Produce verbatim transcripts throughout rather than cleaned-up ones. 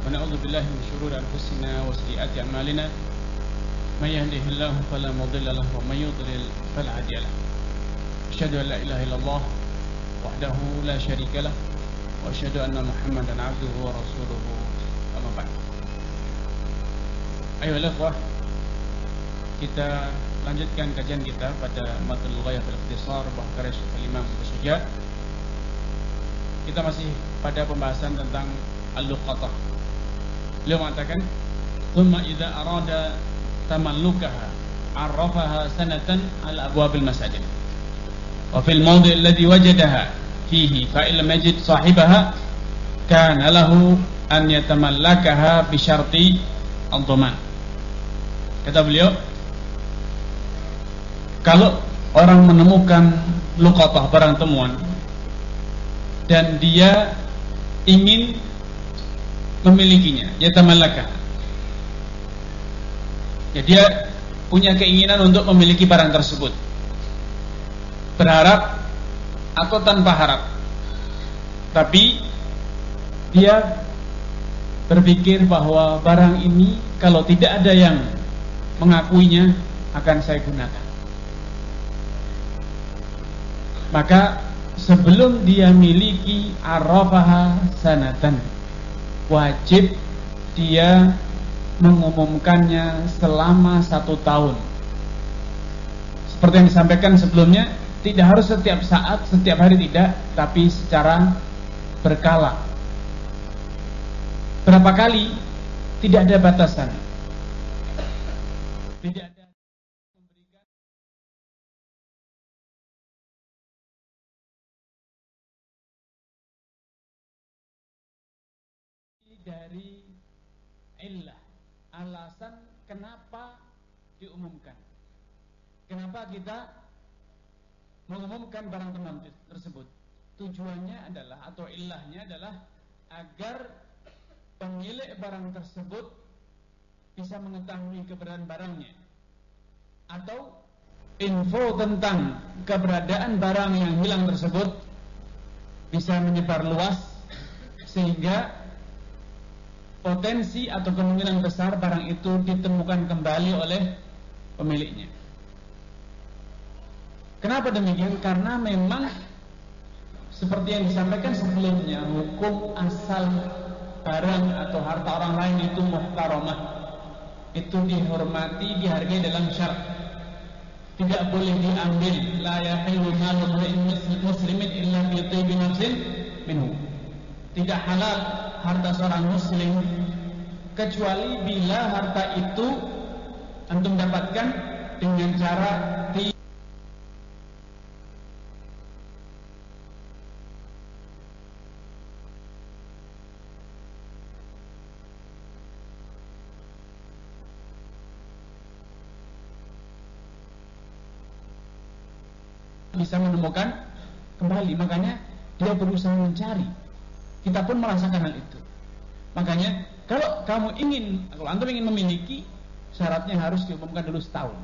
ونعوذ بالله من شرور أنفسنا وسيئات أعمالنا من يهده الله فلا مضل له ومن يضلل فلا هادي له أشهد أن لا إله إلا الله وحده لا شريك له وأشهد أن محمدا عبده ورسوله أما بعد. Ayo ikhwah, kita lanjutkan kajian kita pada Matnul Ghayah fil Ikhtisar buah karya Syekh Imam As-Suja. Kita masih pada pembahasan tentang al-luqatah. Beliau mengatakan, "Tsumma idza arada tamallukaha, 'arrafaha sanatan 'ala abwabil masajid. Wa fil mawdi' alladhi wajadaha fihi fa illam yajid sahibaha kana lahu an yatamallakaha bi syarti ad-dhaman." Kata beliau, kalau orang menemukan luqatah, barang temuan, dan dia ingin memilikinya, yatamallaka, ya dia punya keinginan untuk memiliki barang tersebut, berharap atau tanpa harap, tapi dia berpikir bahwa barang ini kalau tidak ada yang mengakuinya akan saya gunakan. Maka sebelum dia miliki arrafaha sanatan, wajib dia mengumumkannya selama satu tahun. Seperti yang disampaikan sebelumnya, tidak harus setiap saat, setiap hari tidak, tapi secara berkala. Berapa kali? Tidak ada batasan. Tidak ada memberikan dari illah, alasan kenapa diumumkan. Kenapa kita mengumumkan barang teman tersebut? Tujuannya adalah, atau illahnya adalah agar pemilik barang tersebut bisa mengetahui keberadaan barangnya, atau info tentang keberadaan barang yang hilang tersebut bisa menyebar luas, sehingga potensi atau kemungkinan besar barang itu ditemukan kembali oleh pemiliknya. Kenapa demikian? Karena memang seperti yang disampaikan sebelumnya, hukum asal barang atau harta orang lain itu muhtaramah, itu dihormati, dihargai dalam syarat. Tidak boleh diambil. La yahillu malu muslimin illa bi tayyibi nafsin minhu. Tidak halal harta seorang muslim kecuali bila harta itu antum dapatkan dengan cara di bisa menemukan kembali. Makanya dia berusaha mencari. Kita pun merasakan hal itu. Makanya kalau kamu ingin, kalau antum ingin memiliki, syaratnya harus diumumkan dulu setahun.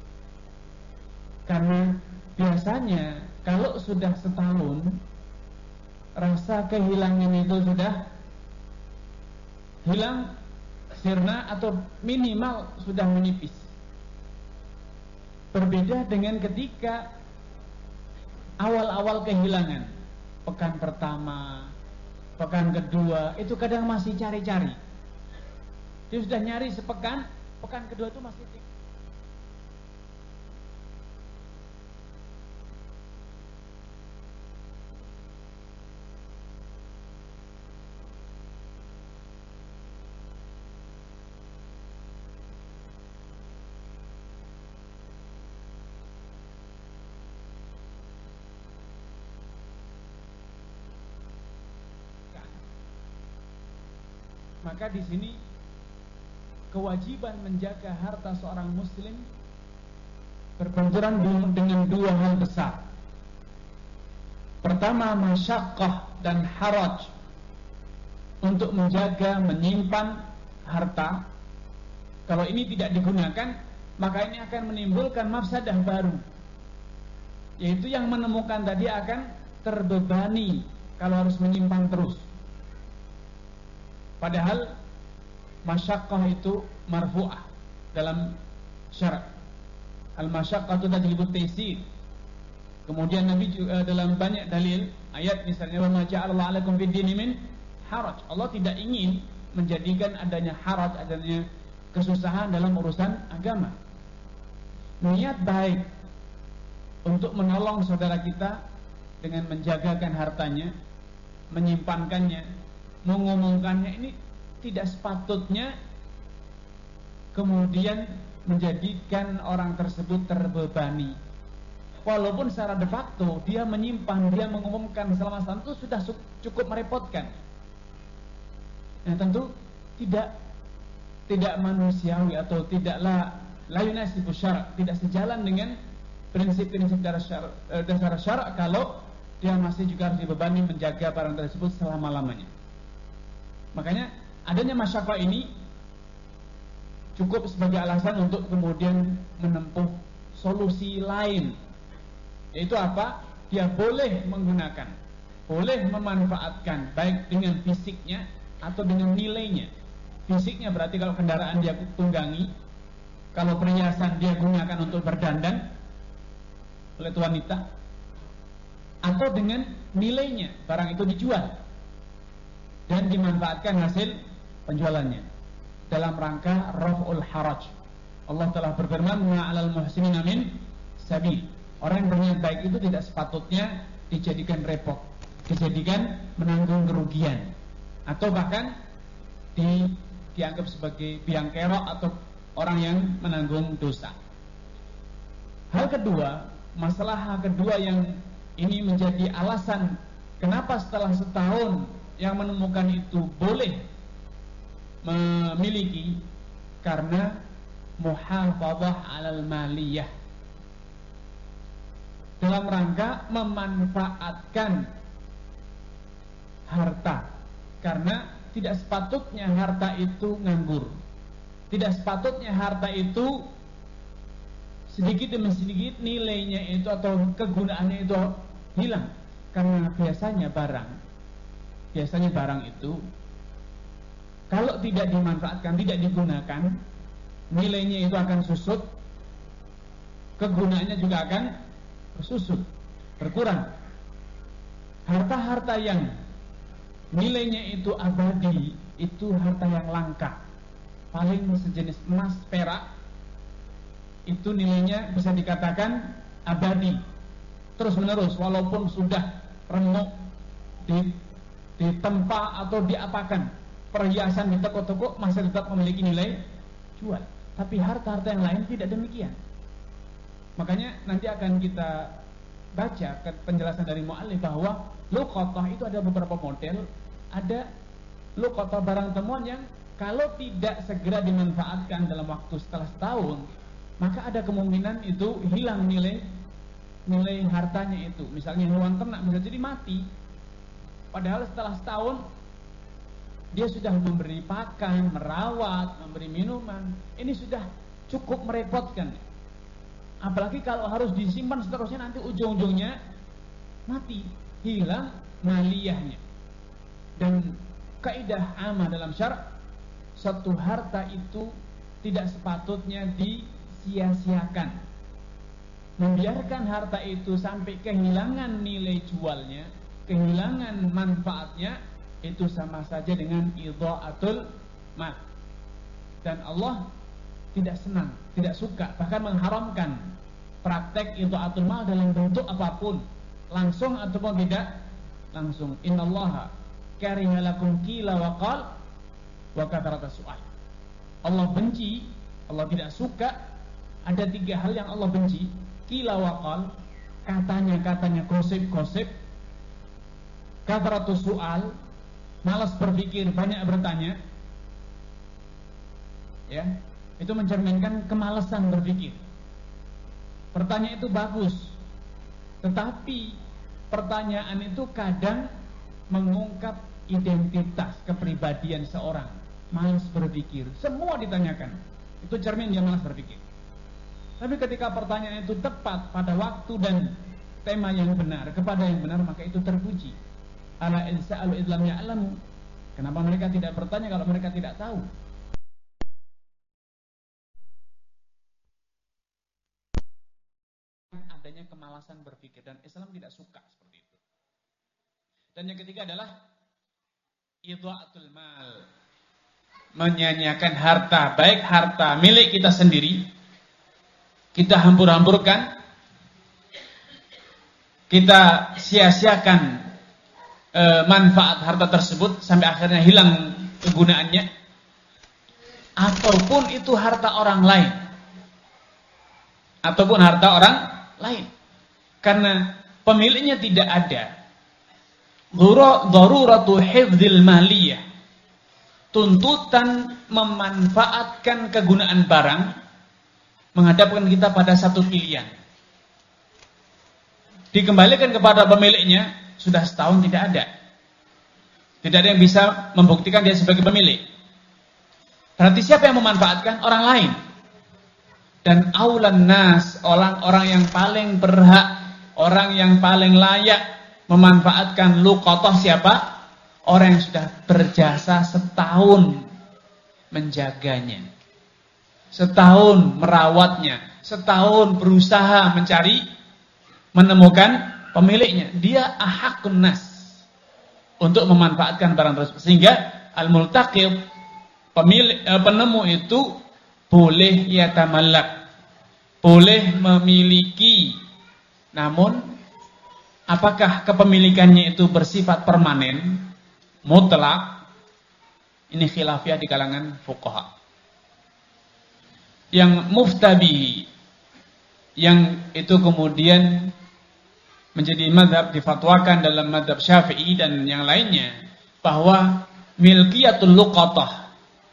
Karena biasanya kalau sudah setahun, rasa kehilangan itu sudah hilang sirna atau minimal sudah menipis. Berbeda dengan ketika awal-awal kehilangan, pekan pertama, pekan kedua, itu kadang masih cari-cari. Dia sudah nyari sepekan, pekan kedua itu masih tinggal. Maka di sini kewajiban menjaga harta seorang muslim berbenturan dengan dua hal besar. Pertama, masyaqqah dan haraj untuk menjaga, menyimpan harta. Kalau ini tidak digunakan, maka ini akan menimbulkan mafsadah baru, yaitu yang menemukan tadi akan terbebani kalau harus menyimpan terus. Padahal masyaqqah itu marfu'ah dalam syarak. Al-masyaqqah itu tadi disebut taysir. Kemudian Nabi juga dalam banyak dalil ayat misalnya wa ma ja'alallahu 'alaikum fid dini min haraj. Allah tidak ingin menjadikan adanya haraj, adanya kesusahan dalam urusan agama. Niat baik untuk menolong saudara kita dengan menjagakan hartanya, menyimpankannya, mengumumkannya, ini tidak sepatutnya kemudian menjadikan orang tersebut terbebani. Walaupun secara de facto dia menyimpan, dia mengumumkan selama setahun itu sudah cukup merepotkan. Nah, tentu tidak tidak manusiawi atau tidaklah la yunasibu syara', tidak sejalan dengan prinsip-prinsip dasar dasar syara' kalau dia masih juga harus dibebani menjaga barang tersebut selama-lamanya. Makanya adanya masyaqqah ini cukup sebagai alasan untuk kemudian menempuh solusi lain, yaitu apa? Dia boleh menggunakan, boleh memanfaatkan baik dengan fisiknya atau dengan nilainya. Fisiknya berarti kalau kendaraan dia tunggangi, kalau perhiasan dia gunakan untuk berdandan oleh wanita, atau dengan nilainya barang itu dijual dan dimanfaatkan hasil penjualannya dalam rangka raf'ul haraj. Allah telah berfirman ma'alal muhsinina min sabil. Orang yang berniat baik itu tidak sepatutnya dijadikan repot, dijadikan menanggung kerugian, atau bahkan di, dianggap sebagai biang kerok atau orang yang menanggung dosa. Hal kedua, masalah hal kedua yang ini menjadi alasan kenapa setelah setahun yang menemukan itu boleh memiliki, karena muhafadzah 'alal maliyah, dalam rangka memanfaatkan harta, karena tidak sepatutnya harta itu nganggur, tidak sepatutnya harta itu sedikit demi sedikit nilainya itu atau kegunaannya itu hilang, karena biasanya barang biasanya barang itu kalau tidak dimanfaatkan, tidak digunakan, nilainya itu akan susut, kegunaannya juga akan susut, berkurang. Harta-harta yang nilainya itu abadi, itu harta yang langka, paling sejenis emas, perak, itu nilainya bisa dikatakan abadi, terus menerus, walaupun sudah remuk, ditempa atau diapakan, perhiasan di toko-toko masih tetap memiliki nilai jual. Tapi harta-harta yang lain tidak demikian. Makanya nanti akan kita baca penjelasan dari mu'allif bahwa luqatah itu ada beberapa model. Ada luqatah barang temuan yang kalau tidak segera dimanfaatkan dalam waktu setelah setahun, maka ada kemungkinan itu hilang nilai nilai hartanya itu. Misalnya hewan ternak bisa jadi mati, padahal setelah setahun dia sudah memberi pakan, merawat, memberi minuman. Ini sudah cukup merepotkan. Apalagi kalau harus disimpan seterusnya, nanti ujung-ujungnya mati, hilang maliyahnya. Dan kaidah amah dalam syara', satu harta itu tidak sepatutnya disia-siakan. Membiarkan harta itu sampai kehilangan nilai jualnya, kehilangan manfaatnya, itu sama saja dengan idha'atul mal. Dan Allah tidak senang, tidak suka, bahkan mengharamkan praktek idha'atul mal dalam bentuk apapun, langsung ataupun tidak langsung. Innallaha kariha lakum qila wa qal wa kathrata su'al. Allah benci, Allah tidak suka, ada tiga hal yang Allah benci: qila wa qal, katanya-katanya gosip-gosip, kathratu su'al, malas berpikir, banyak bertanya. Ya, itu mencerminkan kemalasan berpikir. Pertanyaan itu bagus, tetapi pertanyaan itu kadang mengungkap identitas kepribadian seorang. Malas berpikir, semua ditanyakan, itu cermin dia malas berpikir. Tapi ketika pertanyaan itu tepat pada waktu dan tema yang benar, kepada yang benar, maka itu terpuji. Ala insa'alu idlam ya'lamu. Kenapa mereka tidak bertanya kalau mereka tidak tahu? punya kemalasan berpikir, dan Islam tidak suka seperti itu. Dan yang ketiga adalah idha'atul mal, menyanyiakan harta, baik harta milik kita sendiri, kita hampur-hamburkan, kita sia-siakan e, manfaat harta tersebut sampai akhirnya hilang kegunaannya, ataupun itu harta orang lain, ataupun harta orang lain, karena pemiliknya tidak ada. Daruratu hifdzil maliyah, tuntutan memanfaatkan kegunaan barang menghadapkan kita pada satu pilihan. Dikembalikan kepada pemiliknya, sudah setahun tidak ada. Tidak ada yang bisa membuktikan dia sebagai pemilik. Berarti siapa yang memanfaatkan? Orang lain. Dan aulan nas, orang-orang yang paling berhak, orang yang paling layak memanfaatkan luqatah siapa? Orang yang sudah berjasa setahun menjaganya, setahun merawatnya, setahun berusaha mencari, menemukan pemiliknya. Dia ahakun nas untuk memanfaatkan barang tersebut. Sehingga al-multaqib, pemilik, eh, penemu itu boleh yatamallak, boleh memiliki. Namun apakah kepemilikannya itu bersifat permanen, mutlak? Ini khilafiyah di kalangan fuqaha. Yang muftabi, yang itu kemudian menjadi mazhab, difatwakan dalam mazhab Syafi'i dan yang lainnya, bahwa milkiyatul luqatah,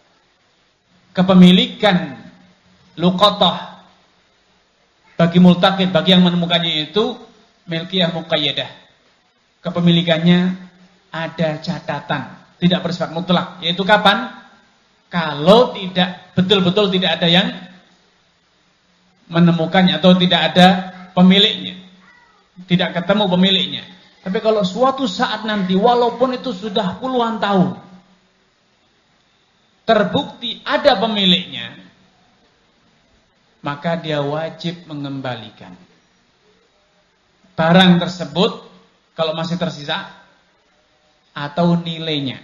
kepemilikan luqatah bagi multaqid, bagi yang menemukannya itu milkiyah muqayyadah. Kepemilikannya ada catatan, tidak bersifat mutlak. Yaitu kapan? Kalau tidak betul-betul tidak ada yang menemukannya atau tidak ada pemiliknya, tidak ketemu pemiliknya. Tapi kalau suatu saat nanti, walaupun itu sudah puluhan tahun, terbukti ada pemiliknya, maka dia wajib mengembalikan barang tersebut kalau masih tersisa, atau nilainya,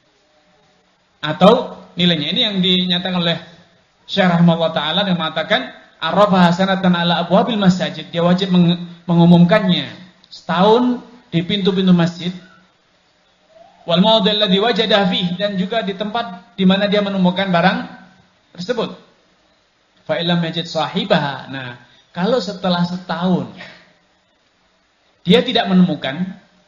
atau nilainya. Ini yang dinyatakan oleh Syekh rahimahullah ta'ala yang mengatakan arrafa hasanatan ala abwabil masajid, dia wajib meng mengumumkannya setahun di pintu-pintu masjid, wal mawdhi' alladhi wajada fihi, dan juga di tempat di mana dia menemukan barang tersebut. Fa illam yajid sahibaha. Nah, kalau setelah setahun dia tidak menemukan,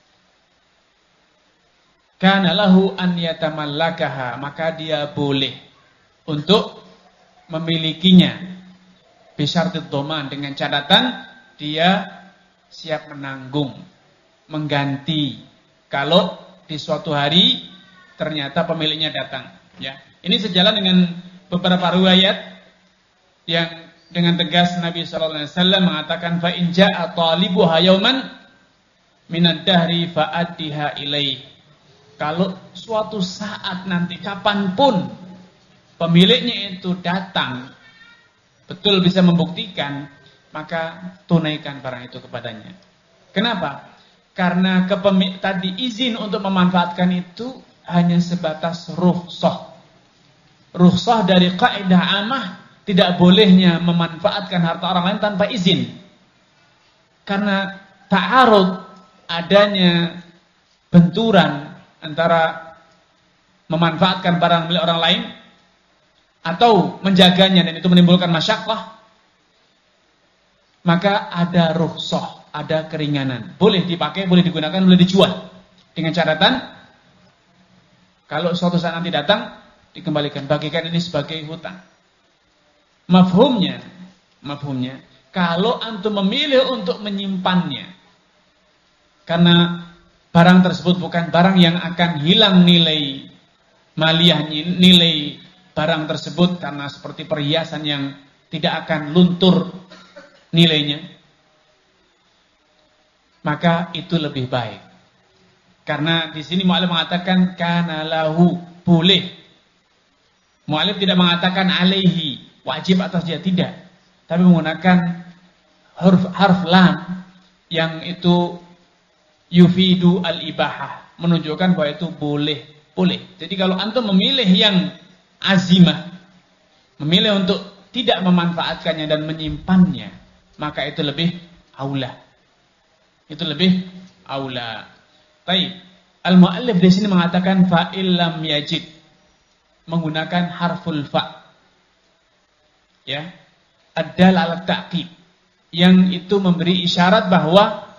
kana lahu an yatamallakaha, maka dia boleh untuk memilikinya bisyartid dhaman, dengan catatan dia siap menanggung, mengganti kalau di suatu hari ternyata pemiliknya datang. Ya, ini sejalan dengan beberapa riwayat yang dengan tegas Nabi sallallahu alaihi wasallam mengatakan, fa in jaa talibuha yauman minad dahri fa'addiha ilaih. Kalau suatu saat nanti, kapanpun pemiliknya itu datang, betul bisa membuktikan, maka tunaikan barang itu kepadanya. Kenapa? Karena kepemik tadi izin untuk memanfaatkan itu hanya sebatas rukhsah. Rukhsah dari kaidah amah, tidak bolehnya memanfaatkan harta orang lain tanpa izin. Karena ta'arud, adanya benturan antara memanfaatkan barang milik orang lain atau menjaganya, dan itu menimbulkan masyaqqah, maka ada rukhsah, ada keringanan. Boleh dipakai, boleh digunakan, boleh dijual. Dengan catatan, kalau suatu saat nanti datang, dikembalikan, bagikan ini sebagai hutang. Mafhumnya, mafhumnya, kalau antum memilih untuk menyimpannya, karena barang tersebut bukan barang yang akan hilang nilai maliyahnya, nilai barang tersebut, karena seperti perhiasan yang tidak akan luntur nilainya, maka itu lebih baik. Karena di sini mu'alif mengatakan kana lahu, boleh. Mu'alif tidak mengatakan alaihi, wajib atas dia, tidak. Tapi menggunakan huruf harf lam yang itu yufidu al-ibahah, menunjukkan bahwa itu boleh, boleh. Jadi kalau antum memilih yang azimah, memilih untuk tidak memanfaatkannya dan menyimpannya, maka itu lebih aula. Itu lebih aula. Baik. Al-muallif di sini mengatakan fa illam yajid, menggunakan harful fa. Ya. Ad-dal ala ta'qib, yang itu memberi isyarat bahwa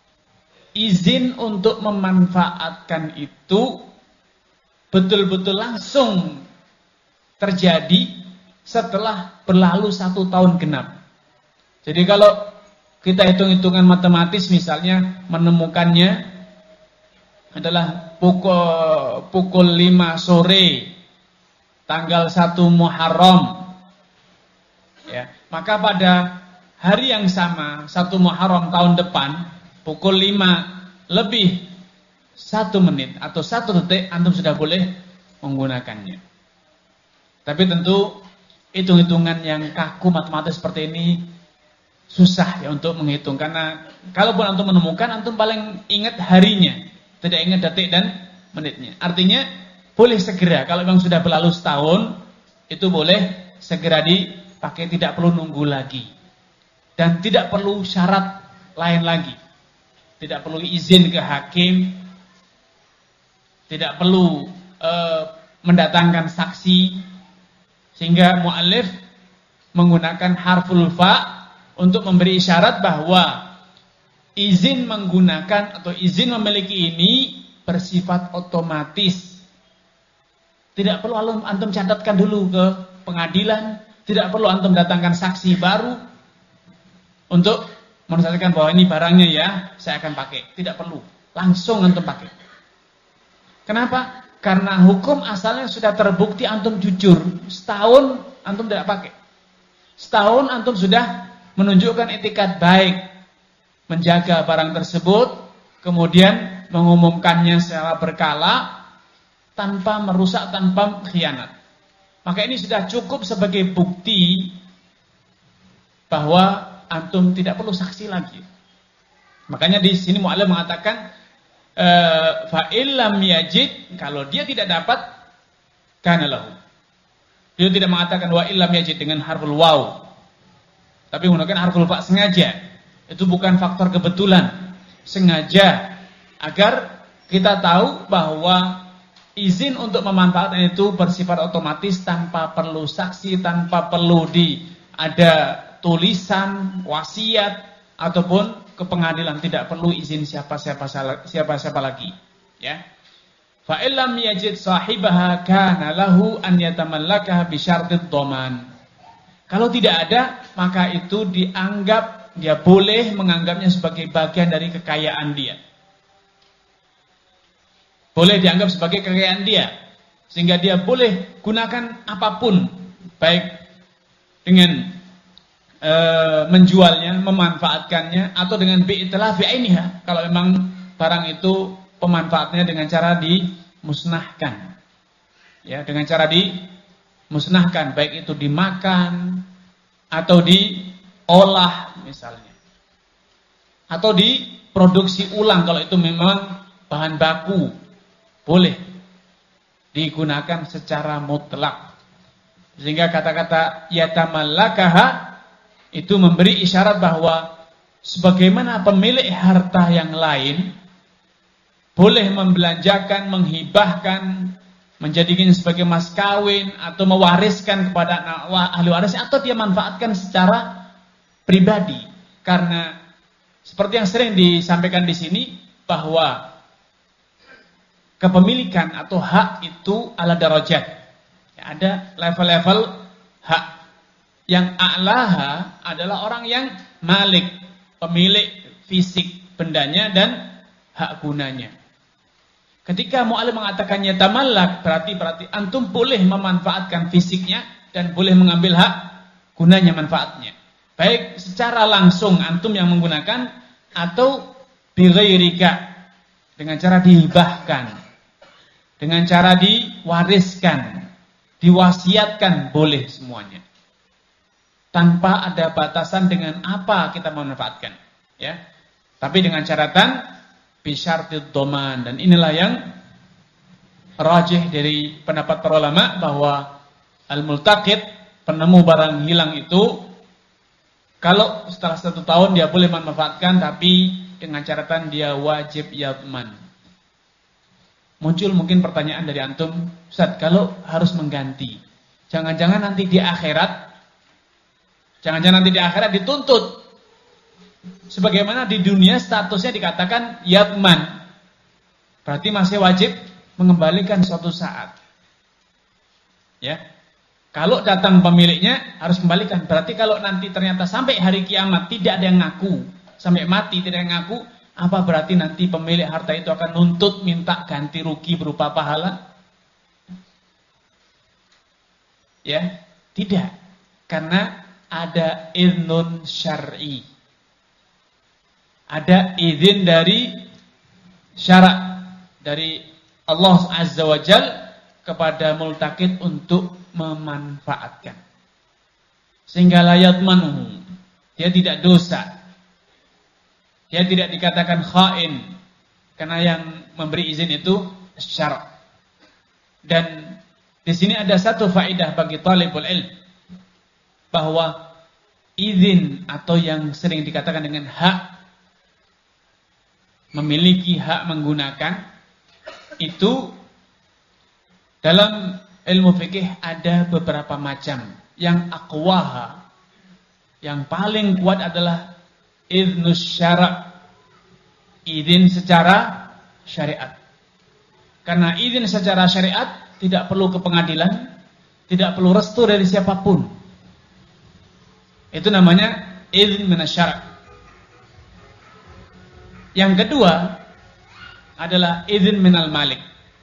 izin untuk memanfaatkan itu betul-betul langsung terjadi setelah berlalu satu tahun genap. Jadi kalau kita hitung-hitungan matematis misalnya menemukannya adalah pukul pukul lima sore tanggal satu Muharram, ya, maka pada hari yang sama satu Muharram tahun depan pukul lima lebih satu menit atau satu detik antum sudah boleh menggunakannya. Tapi tentu hitung-hitungan yang kaku matematis seperti ini susah ya untuk menghitung, karena kalaupun antum menemukan, antum paling ingat harinya, tidak ingat detik dan menitnya. Artinya boleh segera, kalau memang sudah berlalu setahun itu boleh segera dipakai, tidak perlu nunggu lagi dan tidak perlu syarat lain lagi. Tidak perlu izin ke hakim, tidak perlu e, mendatangkan saksi, sehingga muallif menggunakan harful fa untuk memberi isyarat bahwa izin menggunakan atau izin memiliki ini bersifat otomatis. Tidak perlu antum catatkan dulu ke pengadilan, tidak perlu antum datangkan saksi baru untuk menunjukkan bahwa ini barangnya ya, saya akan pakai. Tidak perlu, langsung antum pakai. Kenapa? Karena hukum asalnya sudah terbukti antum jujur. Setahun antum tidak pakai. Setahun antum sudah menunjukkan etikat baik, menjaga barang tersebut, kemudian mengumumkannya secara berkala, tanpa merusak, tanpa khianat. Maka ini sudah cukup sebagai bukti bahwa antum tidak perlu saksi lagi. Makanya di sini mu'allif mengatakan fa illam yajid, kalau dia tidak dapat kana lahu. Dia tidak mengatakan wa illam yajid dengan harful waw, tapi menggunakan harful fa sengaja. Itu bukan faktor kebetulan, sengaja agar kita tahu bahwa izin untuk memanfaatkan itu bersifat otomatis, tanpa perlu saksi, tanpa perlu di ada tulisan wasiat ataupun ke pengadilan, tidak perlu izin siapa-siapa siapa-siapa lagi, ya. Fa illam yajid sahibaha kana lahu an yatamallakaha bi syartid dhaman. Kalau tidak ada, maka itu dianggap, dia boleh menganggapnya sebagai bagian dari kekayaan dia. Boleh dianggap sebagai kekayaan dia, sehingga dia boleh gunakan apapun, baik dengan E, menjualnya, memanfaatkannya, atau dengan bi'itlafi ainiha, kalau memang barang itu pemanfaatnya dengan cara dimusnahkan, ya, dengan cara dimusnahkan, baik itu dimakan atau diolah misalnya, atau diproduksi ulang. Kalau itu memang bahan baku, boleh digunakan secara mutlak. Sehingga kata-kata yatamallakaha itu memberi isyarat bahwa sebagaimana pemilik harta yang lain boleh membelanjakan, menghibahkan, menjadikan sebagai mas kawin, atau mewariskan kepada ahli waris, atau dia manfaatkan secara pribadi. Karena seperti yang sering disampaikan di sini, bahwa kepemilikan atau hak itu ala darajat, ada level-level hak. Yang a'laha adalah orang yang malik, pemilik fisik bendanya dan hak gunanya. Ketika mu'allif mengatakannya tamallak, berarti berarti antum boleh memanfaatkan fisiknya dan boleh mengambil hak gunanya, manfaatnya. Baik secara langsung antum yang menggunakan, atau bighairika, dengan cara dihibahkan, dengan cara diwariskan, diwasiatkan, boleh semuanya. tanpa ada batasan dengan apa kita memanfaatkan, ya. Tapi dengan catatan bisyartid dhaman, dan inilah yang rajih dari pendapat para ulama bahwa al-multaqit, penemu barang hilang itu, kalau setelah satu tahun dia boleh memanfaatkan, tapi dengan catatan dia wajib yadman. Muncul mungkin pertanyaan dari antum, Ustaz, kalau harus mengganti, jangan-jangan nanti di akhirat, jangan-jangan nanti di akhirat dituntut, sebagaimana di dunia statusnya dikatakan yadman, berarti masih wajib mengembalikan suatu saat, ya. Kalau datang pemiliknya harus kembalikan. Berarti kalau nanti ternyata sampai hari kiamat tidak ada yang ngaku, sampai mati tidak ada yang ngaku, apa berarti nanti pemilik harta itu akan nuntut minta ganti rugi berupa pahala? Ya, tidak. Karena ada idznun syar'i. Ada izin dari syarak dari Allah Azza wa Jalla kepada multaqit untuk memanfaatkan, sehingga la yadmanuhu, dia tidak dosa, dia tidak dikatakan khain, karena yang memberi izin itu syarak. Dan di sini ada satu faedah bagi talibul ilm, bahwa izin atau yang sering dikatakan dengan hak, memiliki hak menggunakan, itu dalam ilmu fikih ada beberapa macam. Yang aqwaha, yang paling kuat adalah idznus syara', izin secara syariat. Karena izin secara syariat tidak perlu ke pengadilan, tidak perlu restu dari siapapun. Itu namanya izin minasyara'. Yang kedua adalah izin minal malik,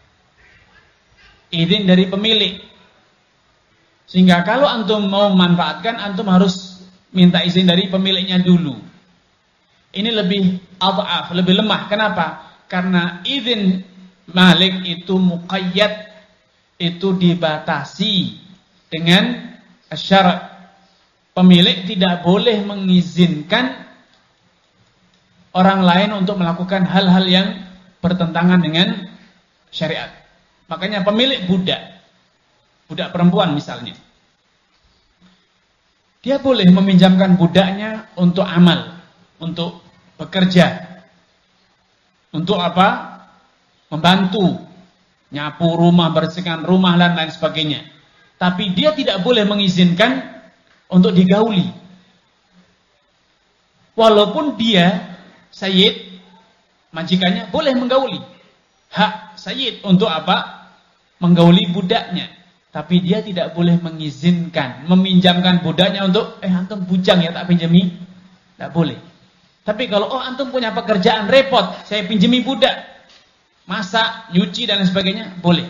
izin dari pemilik. Sehingga kalau antum mau memanfaatkan, antum harus minta izin dari pemiliknya dulu. Ini lebih adhaf, lebih lemah. Kenapa? Karena izin malik itu muqayyad, itu dibatasi dengan syarat. Pemilik tidak boleh mengizinkan orang lain untuk melakukan hal-hal yang bertentangan dengan syariat. Makanya pemilik budak, budak perempuan misalnya, dia boleh meminjamkan budaknya untuk amal, untuk bekerja, untuk apa? Membantu, nyapu rumah, bersihkan rumah dan lain sebagainya. Tapi dia tidak boleh mengizinkan untuk digauli. Walaupun dia sayyid, majikannya boleh menggauli. Hak sayyid untuk apa? Menggauli budaknya. Tapi dia tidak boleh mengizinkan, meminjamkan budaknya untuk, eh antum bujang ya tak pinjami. Tidak boleh. Tapi kalau, oh antum punya pekerjaan repot, saya pinjami budak, masak, nyuci dan lain sebagainya, boleh.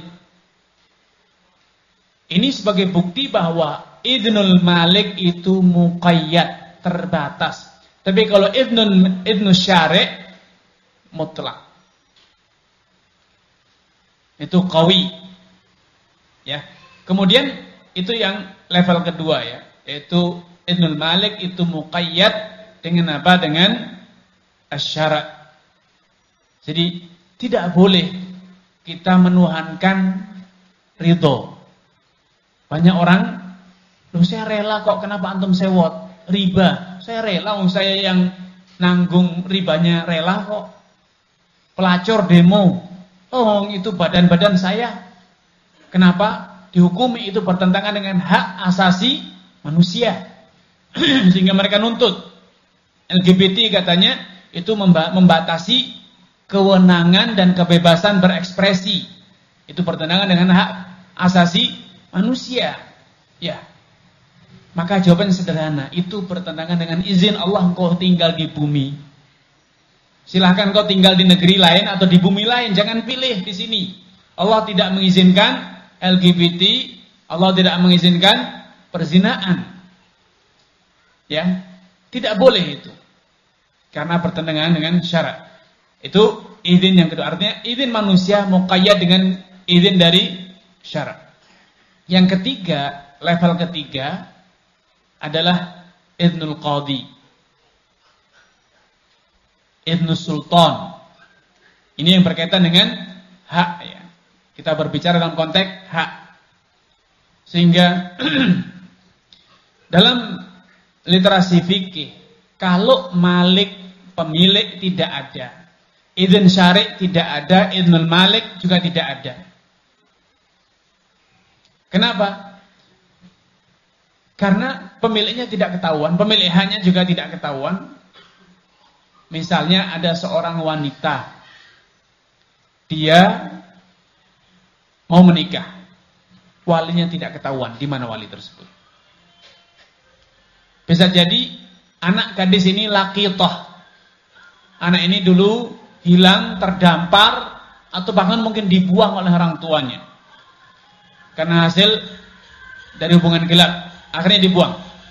Ini sebagai bukti bahwa idznul malik itu muqayyad, terbatas. Tapi kalau idznul idznus syari' mutlak, itu qawi, ya. Kemudian itu yang level kedua, ya, yaitu idznul malik itu muqayyad dengan apa? Dengan asy-syara'. Jadi tidak boleh kita menuhankan ridho. Banyak orang, loh saya rela kok, kenapa antum sewot? Riba, saya rela, oh, saya yang nanggung ribanya rela kok. Pelacur demo, oh itu badan-badan saya, kenapa dihukumi? Itu bertentangan dengan hak asasi manusia. Sehingga mereka nuntut. L G B T katanya itu membatasi kewenangan dan kebebasan berekspresi. Itu bertentangan dengan hak asasi manusia. Ya. Maka jawabannya sederhana, itu bertentangan dengan izin Allah engkau tinggal di bumi. Silahkan kau tinggal di negeri lain atau di bumi lain, jangan pilih di sini. Allah tidak mengizinkan L G B T, Allah tidak mengizinkan perzinaan. Ya, tidak boleh itu. Karena bertentangan dengan syarat. Itu izin yang kedua, artinya izin manusia muqayyad dengan izin dari syarat. Yang ketiga, level ketiga, adalah idnul qadhi, idnul sultan. Ini yang berkaitan dengan hak ya. Kita berbicara dalam konteks hak. Sehingga dalam literasi fikih, kalau malik pemilik tidak ada, izin syari' tidak ada, idnul malik juga tidak ada. Kenapa? Karena pemiliknya tidak ketahuan, pemilik haknya juga tidak ketahuan. Misalnya ada seorang wanita, dia mau menikah, walinya tidak ketahuan di mana wali tersebut. Bisa jadi anak gadis ini laqithah. Anak ini dulu hilang, terdampar, atau bahkan mungkin dibuang oleh orang tuanya karena hasil dari hubungan gelap, akhirnya dibuang.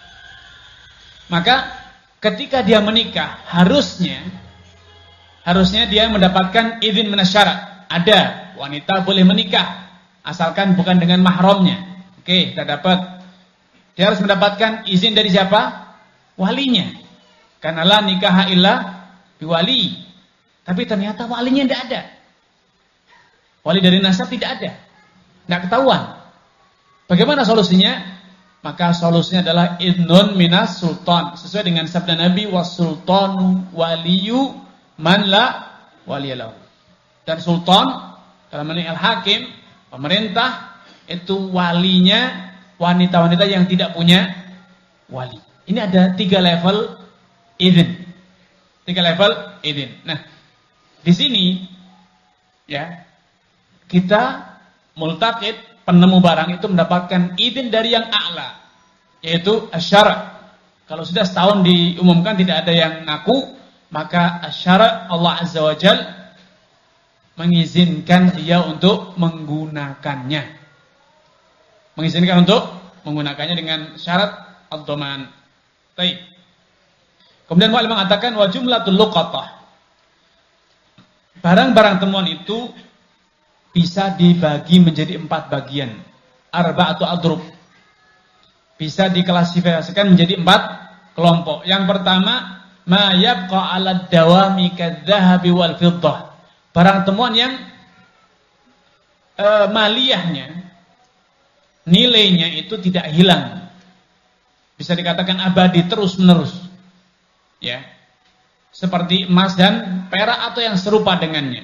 Maka ketika dia menikah, harusnya harusnya dia mendapatkan izin minasyarat. Ada wanita boleh menikah asalkan bukan dengan mahramnya. Oke, kita dapat. Dia harus mendapatkan izin dari siapa? Walinya. Karena la nikaha illa biwali. Tapi ternyata walinya tidak ada. Wali dari nasab tidak ada. Tidak ketahuan. Bagaimana solusinya? Maka solusinya adalah idnun minas sultan. Sesuai dengan sabda Nabi, was-sultanu waliyu man la waliyalahu. Dan sultan, dalam ini al-hakim, pemerintah, itu walinya wanita-wanita yang tidak punya wali. Ini ada tiga level izin. Tiga level izin. Nah, di sini ya, kita multaqid, penemu barang itu mendapatkan izin dari yang a'la, yaitu asyara'. Kalau sudah setahun diumumkan tidak ada yang ngaku, maka asyara' Allah Azza wa Jal mengizinkan dia untuk menggunakannya. Mengizinkan untuk menggunakannya dengan syarat ad-dhaman. Baik. Kemudian Mu'allif mengatakan wa jumlatul luqatah. Barang-barang temuan itu bisa dibagi menjadi empat bagian. Arba'atu adrub. Bisa diklasifikasikan menjadi empat kelompok. Yang pertama, ma yabqa 'ala dawami kadz-dzahabi wal fiddah. Barang temuan yang e, maliyahnya, nilainya itu tidak hilang. Bisa dikatakan abadi terus-menerus. Ya. Seperti emas dan perak atau yang serupa dengannya.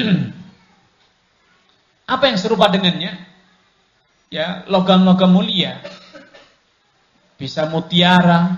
Apa yang serupa dengannya? Ya, logam-logam mulia. Bisa mutiara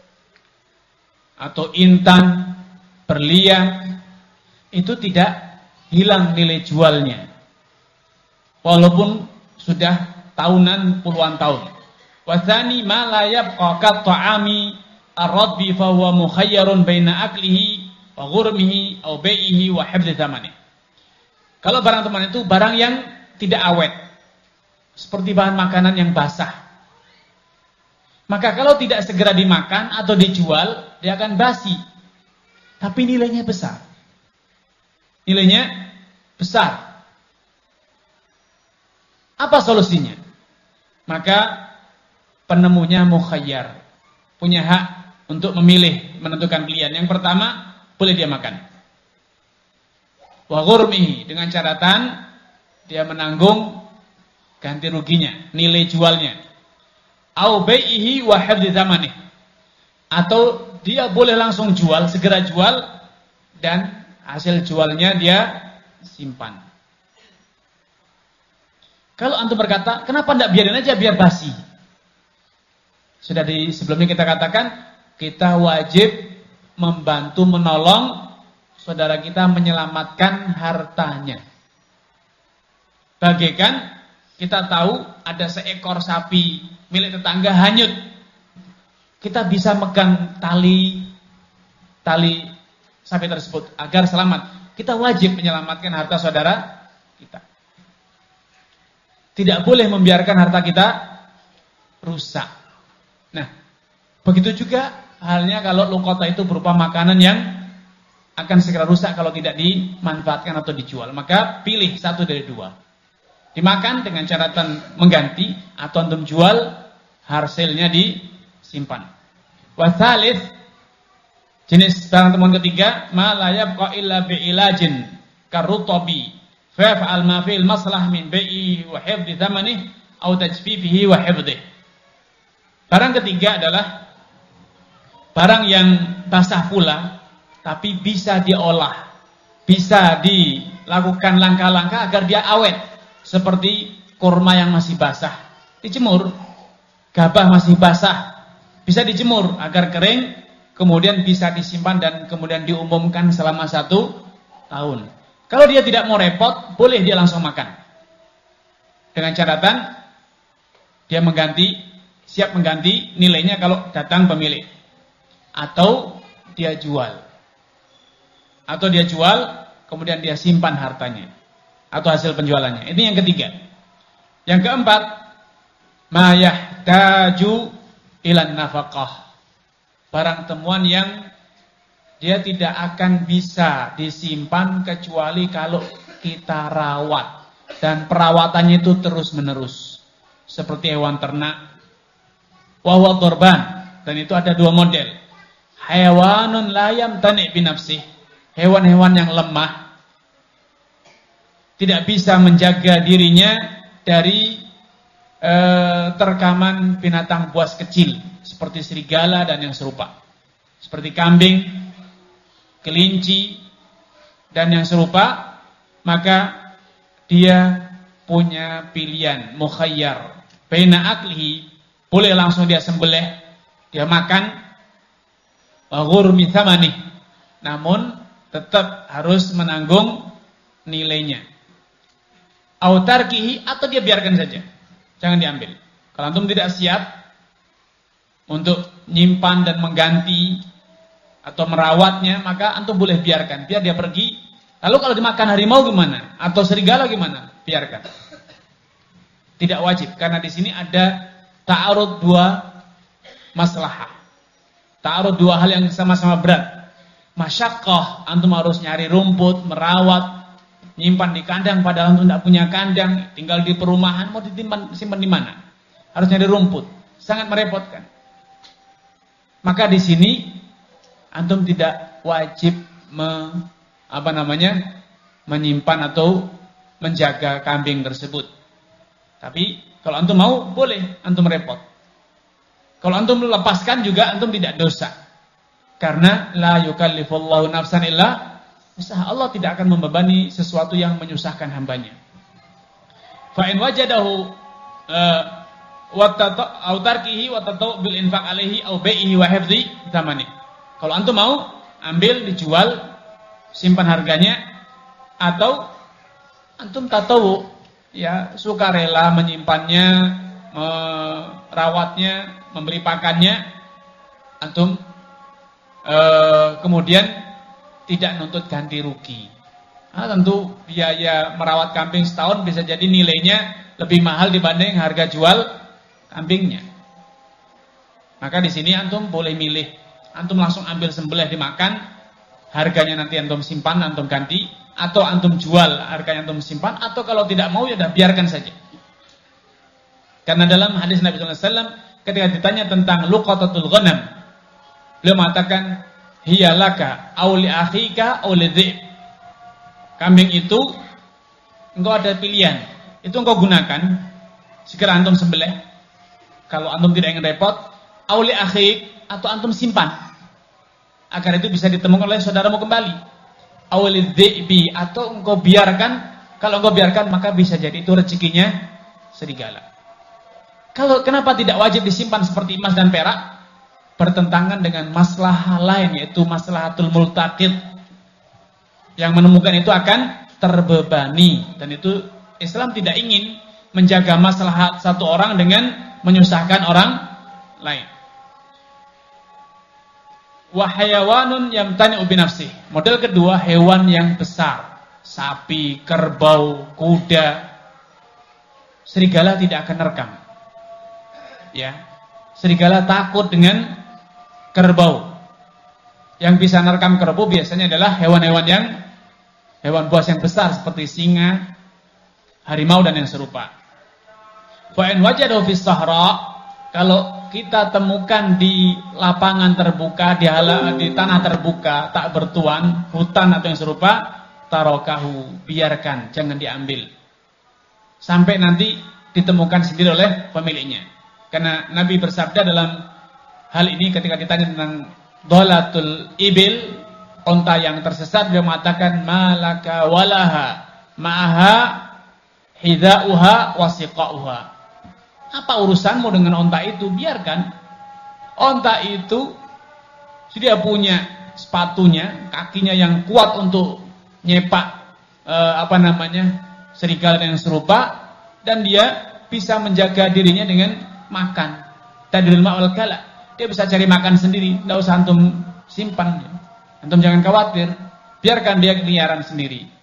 atau intan, berlian, itu tidak hilang nilai jualnya. Walaupun sudah tahunan, puluhan tahun. Wa tsani ma la yabqa ka ta'ami ar-radbi fa huwa mukhayyarun baina aklihi wa ghurmihi aw bai'ihi wa hifdzi thamanihi. Kalau barang teman itu barang yang tidak awet, seperti bahan makanan yang basah, maka kalau tidak segera dimakan atau dijual, dia akan basi. Tapi nilainya besar. Nilainya besar. Apa solusinya? Maka penemunya mukhayyar, punya hak untuk memilih, menentukan pilihan. Yang pertama, boleh dia makan. Wa ghurmihi, dengan catatan dia menanggung ganti ruginya, nilai jualnya. Au bai'ihi wa hifdzi thamanihi, atau dia boleh langsung jual, segera jual, dan hasil jualnya dia simpan. Kalau antum berkata, kenapa tidak biarin aja biar basi? Sudah di sebelumnya kita katakan, kita wajib membantu menolong saudara kita menyelamatkan hartanya. Bagaikan kita tahu ada seekor sapi milik tetangga hanyut. Kita bisa megang tali tali sapi tersebut agar selamat. Kita wajib menyelamatkan harta saudara kita. Tidak boleh membiarkan harta kita rusak. Nah, begitu juga halnya kalau luqata itu berupa makanan yang akan segera rusak kalau tidak dimanfaatkan atau dijual. Maka pilih satu dari dua. Dimakan dengan catatan mengganti, atau antum jual, hasilnya simpan. Wa tsalits, jenis barang temuan ketiga, ma la yabqa illa bi ilajin karutabi fa fa'al ma fil maslah min bai'i wa hifdhi thamanihi aw tajfifihi wa hifdhihi. Barang ketiga adalah barang yang basah pula tapi bisa diolah, bisa dilakukan langkah-langkah agar dia awet, seperti kurma yang masih basah dijemur, gabah masih basah bisa dijemur agar kering, kemudian bisa disimpan dan kemudian diumumkan selama satu tahun. Kalau dia tidak mau repot, boleh dia langsung makan. Dengan catatan dia mengganti, siap mengganti nilainya kalau datang pemilik. Atau dia jual. Atau dia jual, kemudian dia simpan hartanya atau hasil penjualannya. Ini yang ketiga. Yang keempat, ma yahtaju ilan nafaqah. Barang temuan yang dia tidak akan bisa disimpan kecuali kalau kita rawat, dan perawatannya itu terus-menerus. Seperti hewan ternak, wa huwa dhurban, dan itu ada dua model. Hayawanun la yamtani' bi nafsihi, hewan-hewan yang lemah, tidak bisa menjaga dirinya dari e, terkaman binatang buas kecil seperti serigala dan yang serupa, seperti kambing, kelinci dan yang serupa, maka dia punya pilihan mukhayyar baina aklihi, boleh langsung dia sembelih, dia makan, wa ghurmi thamani, namun tetap harus menanggung nilainya. Autarkihi, atau dia biarkan saja, jangan diambil. Kalau antum tidak siap untuk nyimpan dan mengganti atau merawatnya, maka antum boleh biarkan, biar dia pergi. Lalu kalau dimakan harimau gimana? Atau serigala gimana? Biarkan. Tidak wajib, karena di sini ada ta'arud dua maslahah. Ta'arud dua hal yang sama-sama berat. Masyaqqah, antum harus nyari rumput, merawat, nyimpan di kandang, padahal antum tidak punya kandang, tinggal di perumahan, mau disimpan simpan di mana? Harus nyari rumput, sangat merepotkan. Maka di sini antum tidak wajib me, apa namanya, menyimpan atau menjaga kambing tersebut. Tapi kalau antum mau, boleh antum repot. Kalau antum lepaskan juga antum tidak dosa. Karena la yukallifullahu nafsan illa usaha, Allah tidak akan membebani sesuatu yang menyusahkan hambanya. Fa in wajadahu wa ta'au tarkihi wa ta'au bil infaq alaihi au bai'ihi wa hifdhi thamani. Kalau antum mau, ambil, dijual, simpan harganya, atau antum tatawu, ya, sukarela menyimpannya, merawatnya, memberi pakannya, antum e, kemudian tidak nuntut ganti rugi. Nah, tentu biaya merawat kambing setahun bisa jadi nilainya lebih mahal dibanding harga jual kambingnya. Maka di sini antum boleh milih, antum langsung ambil sembelih dimakan, harganya nanti antum simpan, antum ganti, atau antum jual, harganya antum simpan, atau kalau tidak mau ya udah biarkan saja. Karena dalam hadis Nabi sallallahu alaihi wasallam ketika ditanya tentang luqatatul ghanam, beliau mengatakan hiya laka aw li akhika aw li dhib. Kambing itu engkau ada pilihan, itu engkau gunakan segera antum sembelih kalau antum tidak ingin repot, aw li akhik, atau antum simpan agar itu bisa ditemukan oleh saudaramu kembali, aw li dhibi, atau engkau biarkan. Kalau engkau biarkan maka bisa jadi itu rezekinya serigala. Kalau kenapa tidak wajib disimpan seperti emas dan perak? Bertentangan dengan masalah lain, yaitu maslahatul multaqid. Yang menemukan itu akan terbebani, dan itu Islam tidak ingin menjaga maslahat satu orang dengan menyusahkan orang lain. Wa hayawanun yamtani'u bi nafsihi. Model kedua, hewan yang besar, sapi, kerbau, kuda. Serigala tidak akan nerekam. Ya, serigala takut dengan kerbau. Yang bisa nerekam kerbau biasanya adalah hewan-hewan yang hewan buas yang besar seperti singa, harimau dan yang serupa. Fa in wajadahu fis sahra, kalau kita temukan di lapangan terbuka, di hala, di tanah terbuka, tak bertuan, hutan atau yang serupa, tarokahu, biarkan, jangan diambil. Sampai nanti ditemukan sendiri oleh pemiliknya. Karena Nabi bersabda dalam hal ini ketika ditanya tentang dhalatul ibil, onta yang tersesat, dia mengatakan malaka walaha ma'aha hidauha wasiqauha. Apa urusanmu dengan onta itu? Biarkan. Onta itu sudah punya sepatunya, kakinya yang kuat untuk nyepak eh, apa namanya serigala yang serupa, dan dia bisa menjaga dirinya dengan makan. Tadril ma'ul kala. Dia bisa cari makan sendiri, tidak usah antum simpan. Antum jangan khawatir, biarkan dia keliaran sendiri.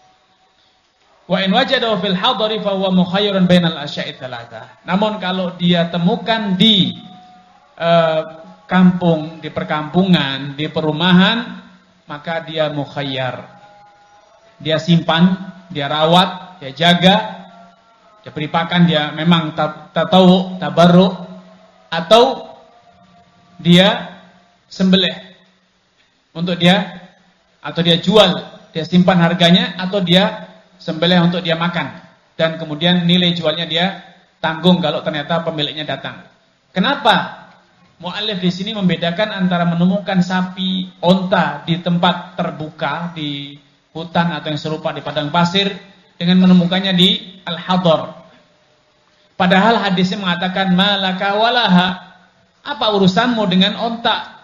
Wa in wajadahu fil hadari fa huwa mukhayyarun bainal asya'i tsalatsa. Namun kalau dia temukan di uh, kampung, di perkampungan, di perumahan, maka dia mukhayyar. Dia simpan, dia rawat, dia jaga, dia beri pakan, dia memang tatawu, tabarruk, atau dia sembelih untuk dia, atau dia jual, dia simpan harganya, atau dia sembelih untuk dia makan, dan kemudian nilai jualnya dia tanggung kalau ternyata pemiliknya datang. Kenapa mu'allif di sini membedakan antara menemukan sapi, onta di tempat terbuka, di hutan atau yang serupa di padang pasir, dengan menemukannya di al-hadar? Padahal hadisnya mengatakan malaka walaha, apa urusanmu dengan onta?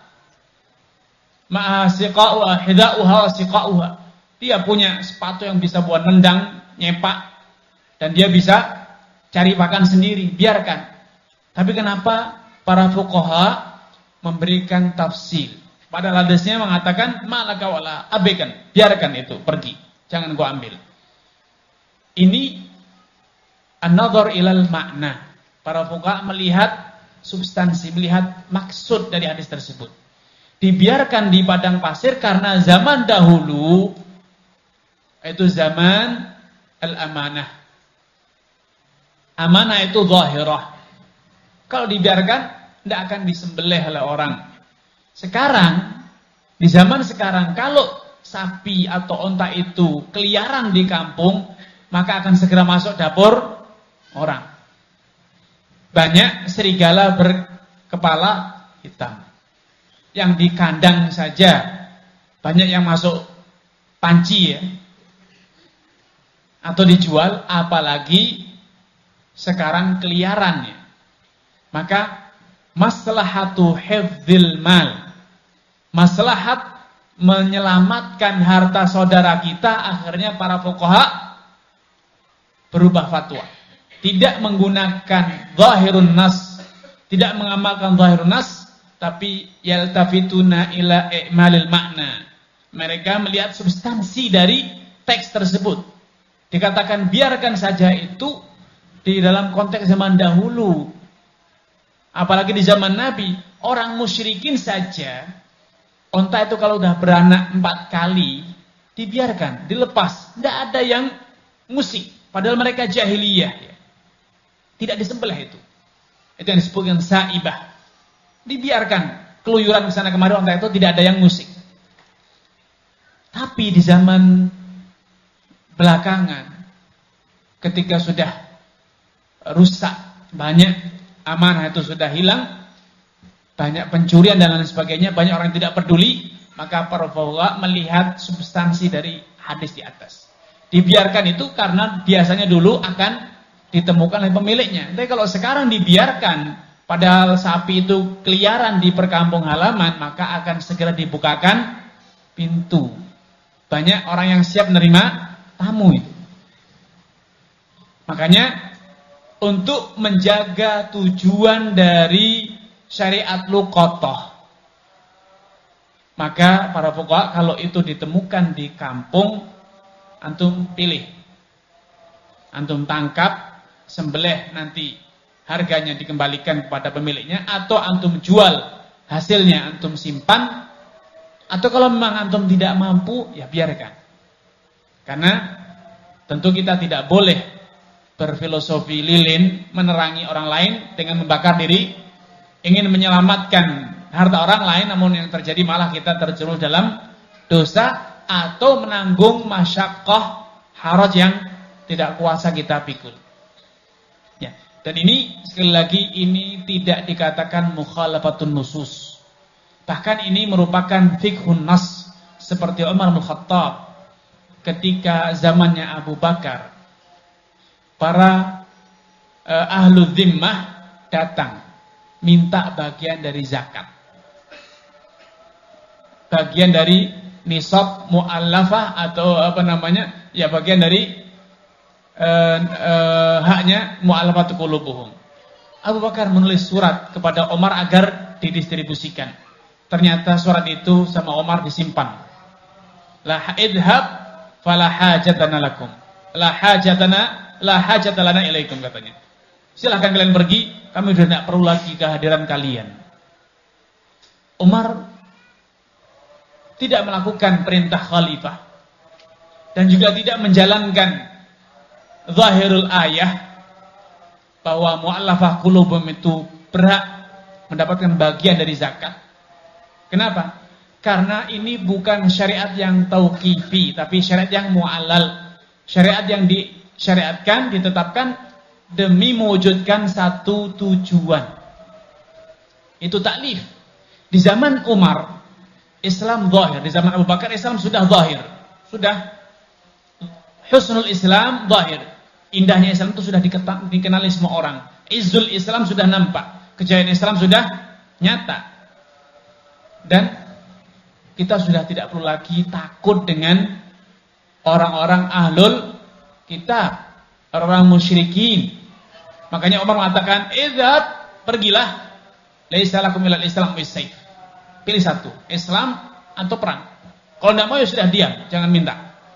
Ma'a siqa'uha hidauha wa siqa'uha. Dia punya sepatu yang bisa buat nendang, nyepak, dan dia bisa cari makan sendiri, biarkan. Tapi kenapa para fuqaha memberikan tafsir? Padahal hadisnya mengatakan malaka wala, abaikan, biarkan itu pergi, jangan gua ambil. Ini an-nadhar ilal makna. Para fuqaha melihat substansi, melihat maksud dari hadis tersebut. Dibiarkan di padang pasir karena zaman dahulu itu zaman al-amanah. Amanah itu zahirah. Kalau dibiarkan, tidak akan disembelih oleh orang. Sekarang, di zaman sekarang, kalau sapi atau onta itu keliaran di kampung, maka akan segera masuk dapur orang. Banyak serigala berkepala hitam. Yang di kandang saja, banyak yang masuk panci ya, atau dijual, apalagi sekarang keliarannya. Maka maslahatu hifdzil mal, maslahat menyelamatkan harta saudara kita, akhirnya para fuqaha berubah fatwa. Tidak menggunakan zahirun nas, tidak mengamalkan zahirun nas, tapi yaltafituna ila i'malil makna. Mereka melihat substansi dari teks tersebut. Dikatakan biarkan saja itu di dalam konteks zaman dahulu. Apalagi di zaman Nabi, orang musyrikin saja, onta itu kalau udah beranak empat kali, dibiarkan, dilepas. Tidak ada yang musik. Padahal mereka jahiliyah. Ya. Tidak disembelih itu. Itu yang disebutkan sa'ibah. Dibiarkan, keluyuran ke sana kemari onta itu tidak ada yang musik. Tapi di zaman belakangan, ketika sudah rusak, banyak amanah itu sudah hilang, banyak pencurian dan lain sebagainya, banyak orang yang tidak peduli, maka para fuqaha melihat substansi dari hadis di atas. Dibiarkan itu karena biasanya dulu akan ditemukan oleh pemiliknya. Tapi kalau sekarang dibiarkan, padahal sapi itu keliaran di perkampung halaman, maka akan segera dibukakan pintu. Banyak orang yang siap menerima tamu itu. Makanya untuk menjaga tujuan dari syariat luqathah, maka para fuqaha kalau itu ditemukan di kampung, antum pilih. Antum tangkap, sembelih, nanti harganya dikembalikan kepada pemiliknya, atau antum jual, hasilnya antum simpan, atau kalau memang antum tidak mampu, ya biarkan. Karena tentu kita tidak boleh berfilosofi lilin, menerangi orang lain dengan membakar diri ingin menyelamatkan harta orang lain, namun yang terjadi malah kita terjerumus dalam dosa, atau menanggung masyaqqah haraj yang tidak kuasa kita pikul. Ya. Dan ini sekali lagi ini tidak dikatakan mukhalafatun nusus. Bahkan ini merupakan fiqhun nas, seperti Umar bin Khattab ketika zamannya Abu Bakar, para eh, ahlu dhimmah datang minta bagian dari zakat, bagian dari nisab mu'allafah, atau apa namanya, ya bagian dari eh, eh, haknya mu'allafatu qulubuhum. Abu Bakar menulis surat kepada Umar agar didistribusikan. Ternyata surat itu sama Umar disimpan. La idhab fala hajatana lakum, la hajatana la hajatalana ilaikum, katanya. Silahkan kalian pergi, kami sudah tidak perlu lagi kehadiran kalian. Umar tidak melakukan perintah khalifah dan juga tidak menjalankan zahirul ayah bahwa mu'allafah qulubum itu berhak mendapatkan bagian dari zakat. Kenapa? Karena ini bukan syariat yang tauqifi, tapi syariat yang mu'allal. Syariat yang disyariatkan, ditetapkan demi mewujudkan satu tujuan. Itu taklif. Di zaman Umar, Islam zahir. Di zaman Abu Bakar, Islam sudah zahir. Sudah husnul Islam zahir. Indahnya Islam itu sudah dikenali semua orang. Izzul Islam sudah nampak. Kejayaan Islam sudah nyata. Dan kita sudah tidak perlu lagi takut dengan orang-orang ahlul kitab, orang musyrikin. Makanya Umar mengatakan, "Idhab, pergilah, laisa lakum minal Islam bisayf." Pilih satu, Islam atau perang. Kalau tidak mau ya sudah diam, jangan minta.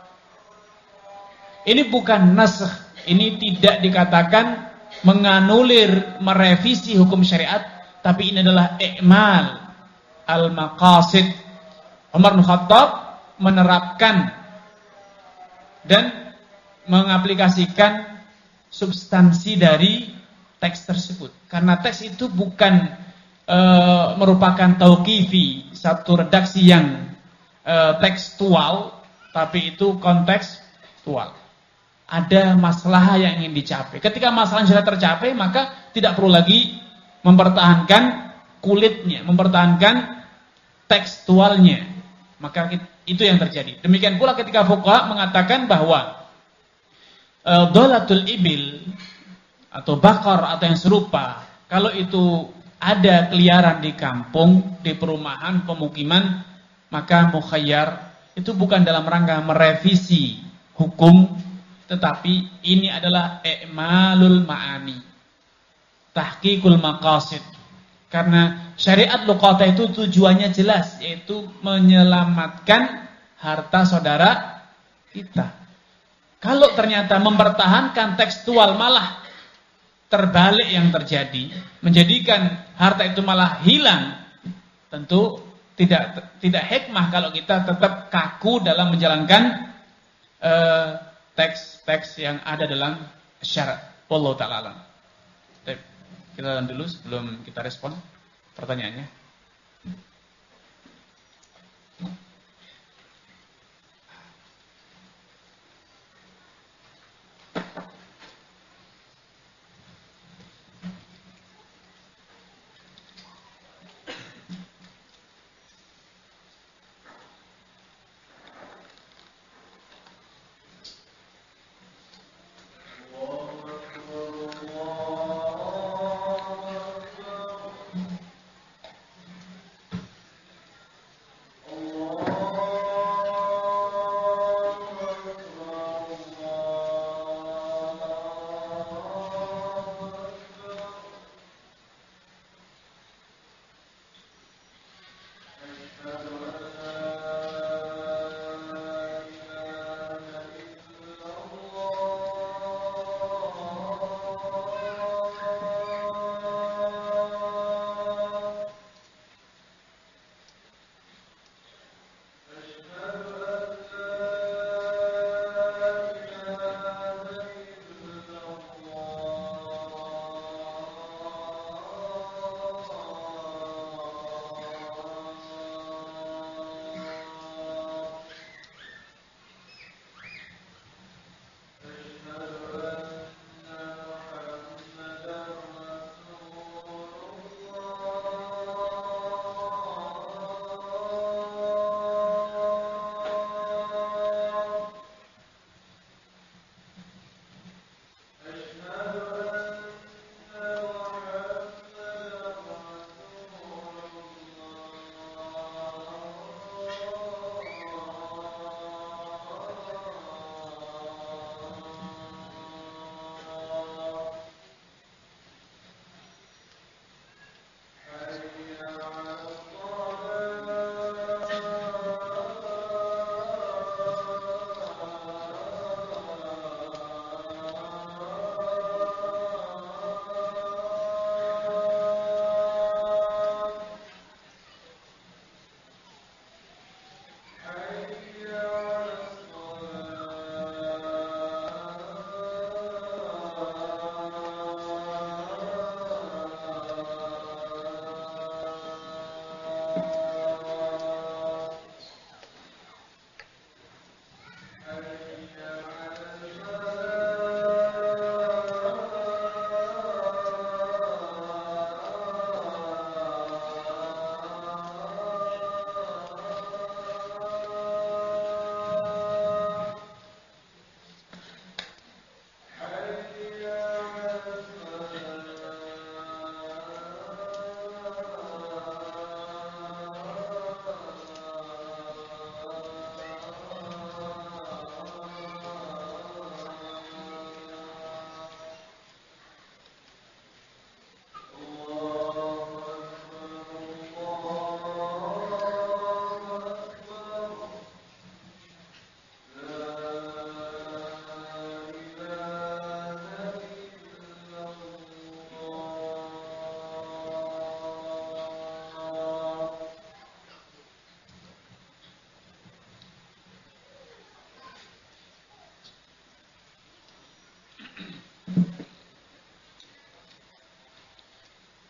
Ini bukan nasakh, ini tidak dikatakan menganulir, merevisi hukum syariat, tapi ini adalah i'mal al-maqasid. Umar bin Khattab menerapkan dan mengaplikasikan substansi dari teks tersebut. Karena teks itu bukan e, merupakan tauqifi, satu redaksi yang e, tekstual, tapi itu kontekstual. Ada masalah yang ingin dicapai. Ketika masalah sudah tercapai, maka tidak perlu lagi mempertahankan kulitnya, mempertahankan tekstualnya. Maka itu yang terjadi. Demikian pula ketika fuqaha mengatakan bahwa e, dhalatul ibil atau bakar atau yang serupa, kalau itu ada keliaran di kampung, di perumahan, pemukiman, maka mukhayyar itu bukan dalam rangka merevisi hukum, tetapi ini adalah i'malul ma'ani, tahqiqul maqasid. Karena syariat luqatah itu tujuannya jelas, yaitu menyelamatkan harta saudara kita. Kalau ternyata mempertahankan tekstual malah terbalik yang terjadi, menjadikan harta itu malah hilang, tentu tidak tidak hikmah kalau kita tetap kaku dalam menjalankan teks-teks uh, yang ada dalam syarat. Wallahu ta'ala alam. Kita lanjut dulu sebelum kita respon pertanyaannya.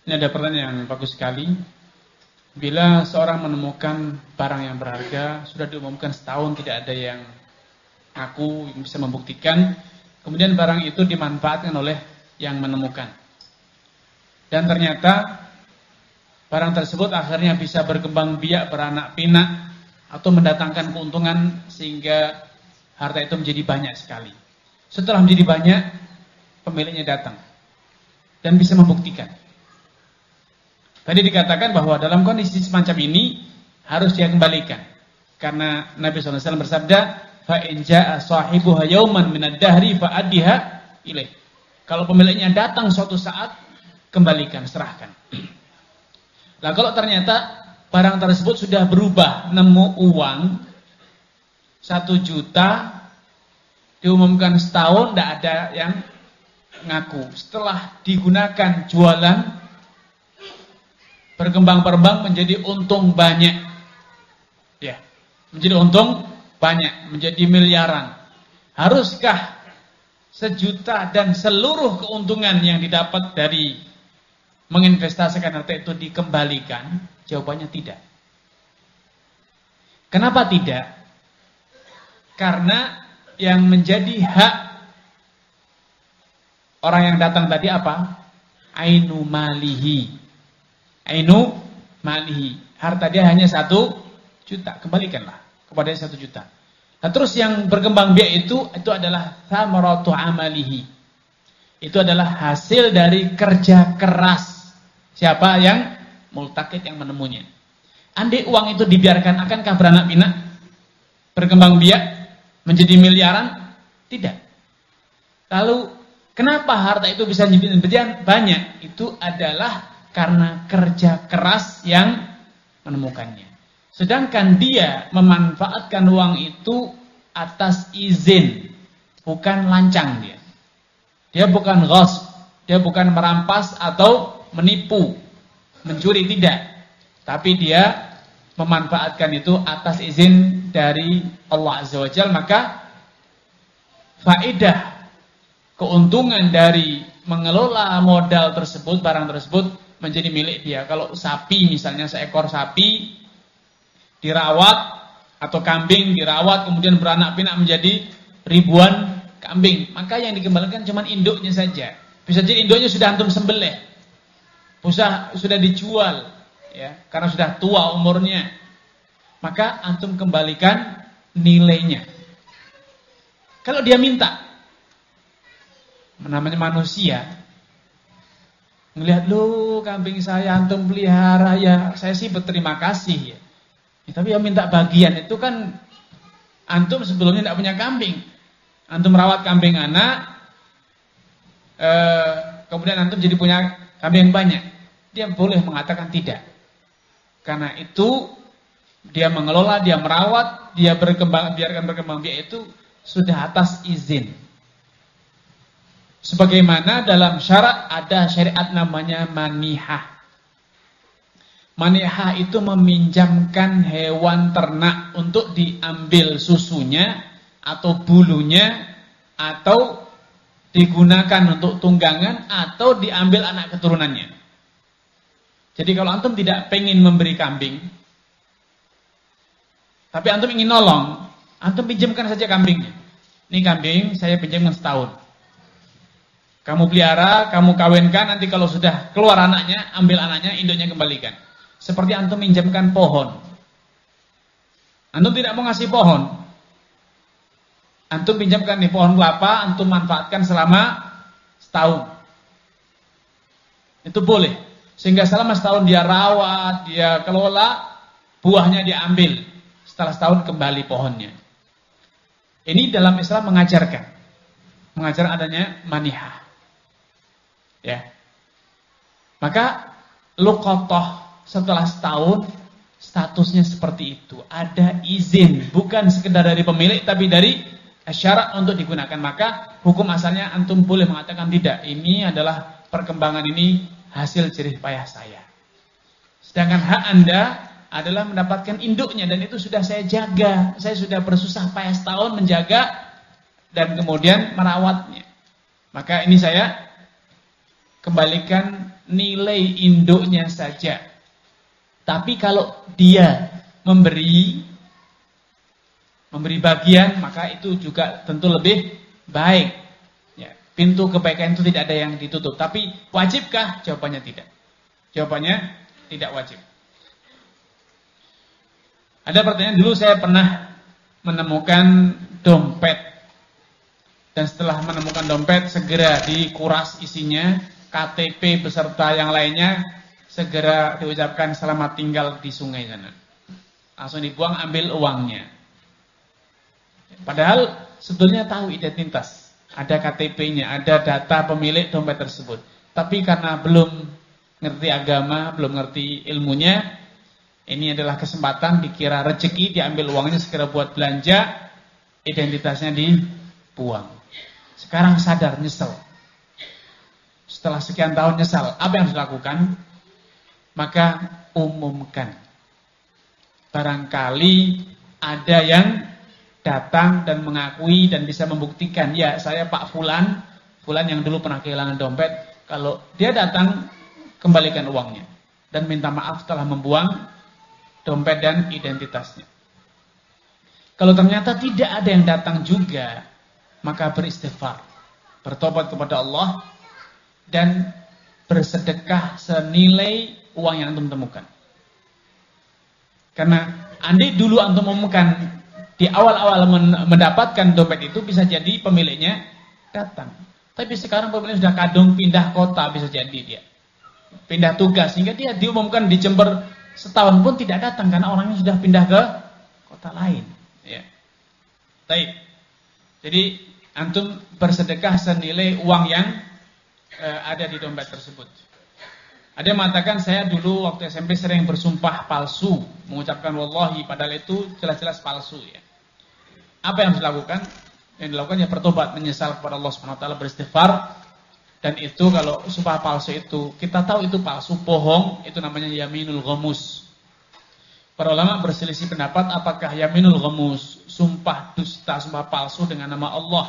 Ini ada pertanyaan yang bagus sekali. Bila seorang menemukan barang yang berharga, sudah diumumkan setahun tidak ada yang ngaku bisa membuktikan, kemudian barang itu dimanfaatkan oleh yang menemukan. Dan ternyata barang tersebut akhirnya bisa berkembang biak, beranak pinak, atau mendatangkan keuntungan sehingga harta itu menjadi banyak sekali. Setelah menjadi banyak, pemiliknya datang dan bisa membuktikan. Tadi dikatakan bahwa dalam kondisi semacam ini harus dia kembalikan. Karena Nabi shallallahu alaihi wasallam bersabda, fa in jaa sahibuha yauman minad dahri fa addiha ilaih. Kalau pemiliknya datang suatu saat, kembalikan, serahkan. Nah, kalau ternyata barang tersebut sudah berubah, nemu uang satu juta, diumumkan setahun tidak ada yang ngaku. Setelah digunakan jualan, berkembang-kembang menjadi untung banyak, ya, menjadi untung banyak, menjadi miliaran. Haruskah sejuta dan seluruh keuntungan yang didapat dari menginvestasikan harta itu dikembalikan? Jawabannya tidak. Kenapa tidak? Karena yang menjadi hak orang yang datang tadi apa? Ainu malihi. Ainu malihi, harta dia hanya satu juta, kembalikanlah kepada satu juta. Nah, terus yang berkembang biak itu itu adalah thamaratu amalihi. Itu adalah hasil dari kerja keras siapa yang multakid, yang menemunya. Andai uang itu dibiarkan, akankah beranak pinak, berkembang biak, menjadi miliaran? Tidak. Lalu kenapa harta itu bisa menjadi banyak? Itu adalah karena kerja keras yang menemukannya. Sedangkan dia memanfaatkan uang itu atas izin, bukan lancang dia. Dia bukan ghasb, dia bukan merampas atau menipu, mencuri, tidak. Tapi dia memanfaatkan itu atas izin dari Allah Azza wa Jalla. Maka faedah, keuntungan dari mengelola modal tersebut, barang tersebut menjadi milik dia. Kalau sapi misalnya, seekor sapi dirawat, atau kambing dirawat kemudian beranak pinak menjadi ribuan kambing, maka yang dikembalikan cuma induknya saja. Bisa jadi induknya sudah antum sembelih, sudah sudah dijual, ya, karena sudah tua umurnya, maka antum kembalikan nilainya. Kalau dia minta, namanya manusia, ngelihat, lu kambing saya antum pelihara, ya saya sih berterima kasih ya. Ya, tapi yang minta bagian itu kan antum sebelumnya tidak punya kambing, antum merawat kambing anak, eh, kemudian antum jadi punya kambing banyak. Dia boleh mengatakan tidak, karena itu dia mengelola, dia merawat, dia berkembang, biarkan berkembang biak itu sudah atas izin. Sebagaimana dalam syarat ada syariat namanya manihah. Manihah itu meminjamkan hewan ternak untuk diambil susunya atau bulunya, atau digunakan untuk tunggangan, atau diambil anak keturunannya. Jadi kalau antum tidak pengen memberi kambing, tapi antum ingin nolong, antum pinjamkan saja kambingnya. Ini kambing saya pinjamkan setahun. Kamu pelihara, kamu kawinkan, nanti kalau sudah keluar anaknya, ambil anaknya, induknya kembalikan. Seperti antum minjamkan pohon. Antum tidak mau ngasih pohon, antum pinjamkan nih pohon kelapa, antum manfaatkan selama setahun. Itu boleh. Sehingga selama setahun dia rawat, dia kelola, buahnya dia ambil. Setelah setahun kembali pohonnya. Ini dalam Islam mengajarkan, mengajar adanya manihah. Ya, maka luqatah setelah setahun statusnya seperti itu, ada izin, bukan sekedar dari pemilik tapi dari syarat untuk digunakan. Maka hukum asalnya antum boleh mengatakan tidak, ini adalah perkembangan ini hasil jerih payah saya. Sedangkan hak anda adalah mendapatkan induknya, dan itu sudah saya jaga, saya sudah bersusah payah setahun menjaga dan kemudian merawatnya. Maka ini saya kembalikan nilai induknya saja. Tapi kalau dia memberi memberi bagian, maka itu juga tentu lebih baik. Ya, pintu kebaikan itu tidak ada yang ditutup. Tapi wajibkah? Jawabannya tidak. Jawabannya tidak wajib. Ada pertanyaan, dulu saya pernah menemukan dompet. Dan setelah menemukan dompet, segera dikuras isinya, K T P beserta yang lainnya, segera diucapkan selamat tinggal di sungai sana. Langsung dibuang, ambil uangnya. Padahal sebetulnya tahu identitas. Ada K T P-nya, ada data pemilik dompet tersebut. Tapi karena belum ngerti agama, belum ngerti ilmunya, ini adalah kesempatan, dikira rezeki, diambil uangnya, segera buat belanja, identitasnya dibuang. Sekarang sadar, nyesel. Setelah sekian tahun nyesal, apa yang harus dilakukan? Maka umumkan. Barangkali ada yang datang dan mengakui dan bisa membuktikan, ya saya Pak Fulan, Fulan yang dulu pernah kehilangan dompet, kalau dia datang, kembalikan uangnya. Dan minta maaf telah membuang dompet dan identitasnya. Kalau ternyata tidak ada yang datang juga, maka beristighfar, bertobat kepada Allah, dan bersedekah senilai uang yang antum temukan. Karena andai dulu antum menemukan di awal-awal mendapatkan dompet itu, bisa jadi pemiliknya datang. Tapi sekarang pemiliknya sudah kadung pindah kota, bisa jadi dia pindah tugas, sehingga dia diumumkan di Jember setahun pun tidak datang karena orangnya sudah pindah ke kota lain. Ya. Baik. Jadi antum bersedekah senilai uang yang e, ada di dompet tersebut. Ada yang mengatakan, saya dulu waktu S M P sering bersumpah palsu, mengucapkan wallahi, padahal itu jelas-jelas palsu. Ya. Apa yang harus dilakukan? Yang dilakukan ya bertobat, menyesal kepada Allah Subhanahu wa taala, beristighfar. Dan itu kalau sumpah palsu itu, kita tahu itu palsu, bohong, itu namanya yaminul ghamus. Para ulama berselisih pendapat apakah yaminul ghamus, sumpah dusta, sumpah palsu dengan nama Allah,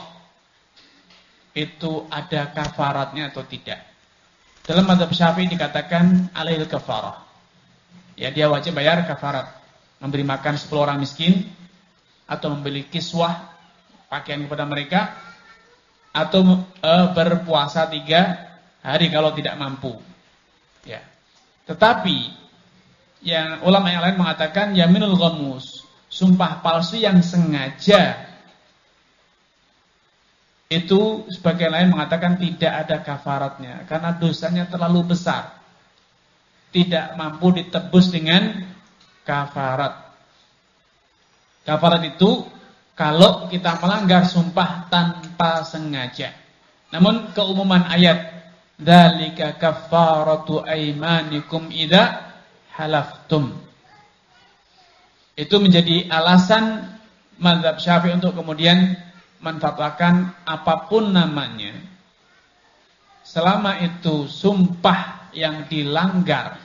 itu ada kafaratnya atau tidak. Dalam mazhab Syafi'i dikatakan alaihil kafarah. Ya, dia wajib bayar kafarat. Memberi makan sepuluh orang miskin, atau membeli kiswah, pakaian kepada mereka, atau e, berpuasa tiga hari kalau tidak mampu. Ya. Tetapi yang ulama yang lain mengatakan yaminul ghamus, sumpah palsu yang sengaja, itu sebagian lain mengatakan tidak ada kafaratnya karena dosanya terlalu besar, tidak mampu ditebus dengan kafarat. Kafarat itu kalau kita melanggar sumpah tanpa sengaja. Namun keumuman ayat dzalika kafaratu aimanikum idza halaftum, itu menjadi alasan mazhab Syafi'i untuk kemudian menfatwakan apapun namanya, selama itu sumpah yang dilanggar,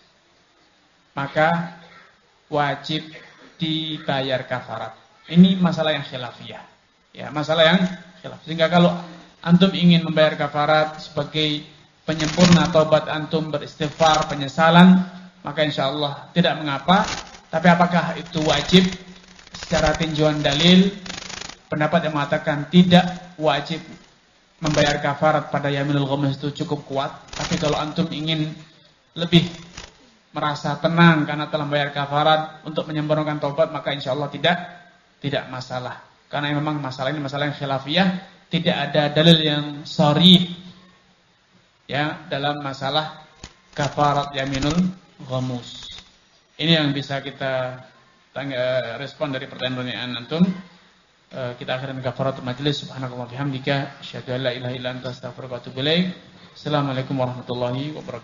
maka wajib dibayar kafarat. Ini masalah yang khilafiyah. Ya, masalah yang khilaf. Sehingga kalau antum ingin membayar kafarat sebagai penyempurna taubat antum, beristighfar, penyesalan, maka insyaallah tidak mengapa. Tapi apakah itu wajib? Secara tinjauan dalil, pendapat yang mengatakan tidak wajib membayar kafarat pada yaminul ghamus itu cukup kuat. Tapi kalau antum ingin lebih merasa tenang karena telah membayar kafarat untuk menyempurnakan taubat, maka insyaallah tidak tidak masalah. Karena memang masalah ini masalah yang khilafiyah, tidak ada dalil yang sharih ya dalam masalah kafarat yaminul ghamus. Ini yang bisa kita tangga, respon dari pertanyaan-pertanyaan antum. Kita akhirkan kafaratul majlis. Subhanallahi wa bihamdika, asyhadu an la ilaha illa anta, astaghfiruka wa atubu ilaik. Assalamualaikum warahmatullahi wabarakatuh.